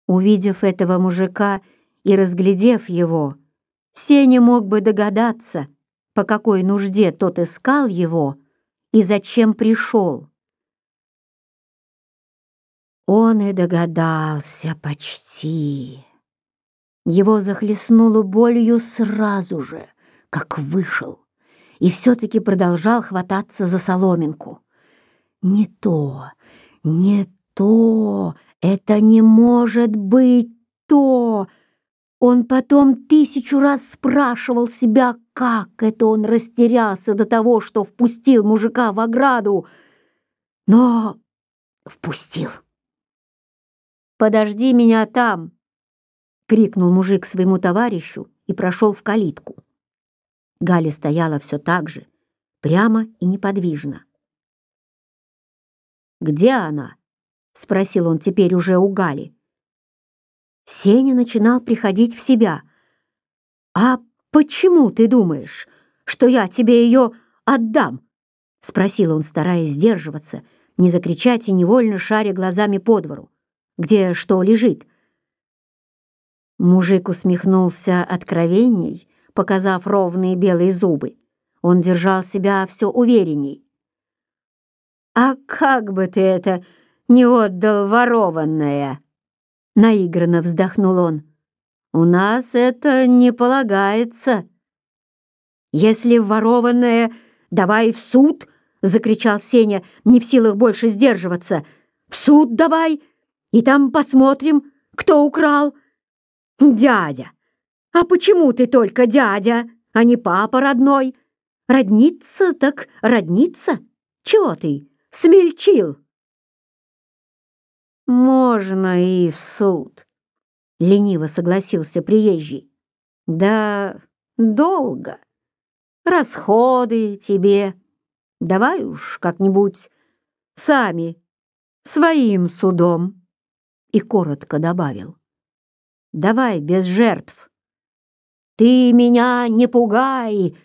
Увидев этого мужика и разглядев его, Сеня мог бы догадаться, по какой нужде тот искал его и зачем пришел. Он и догадался почти. Его захлестнуло болью сразу же, как вышел, и все-таки продолжал хвататься за соломинку. Не то, не то, это не может быть то. Он потом 1000 раз спрашивал себя, как это он растерялся до того, что впустил мужика в ограду, но впустил. «Подожди меня там!» — крикнул мужик своему товарищу и прошел в калитку. Галя стояла все так же, прямо и неподвижно. «Где она?» — спросил он теперь уже у Гали. Сеня начинал приходить в себя. «А почему ты думаешь, что я тебе ее отдам?» — спросил он, стараясь сдерживаться, не закричать и невольно шаря глазами по двору. «Где что лежит?» Мужик усмехнулся откровенней, показав ровные белые зубы. Он держал себя все уверенней. «А как бы ты это не отдал ворованное?» Наигранно вздохнул он. «У нас это не полагается». «Если ворованное, давай в суд!» — закричал Сеня, не в силах больше сдерживаться. «В суд давай, и там посмотрим, кто украл». «Дядя! А почему ты только дядя, а не папа родной? Родница так родница. Чего ты смельчил?» «Можно и в суд», — лениво согласился приезжий. «Да долго. Расходы тебе. Давай уж как-нибудь сами, своим судом». И коротко добавил: «Давай без жертв». «Ты меня не пугай!»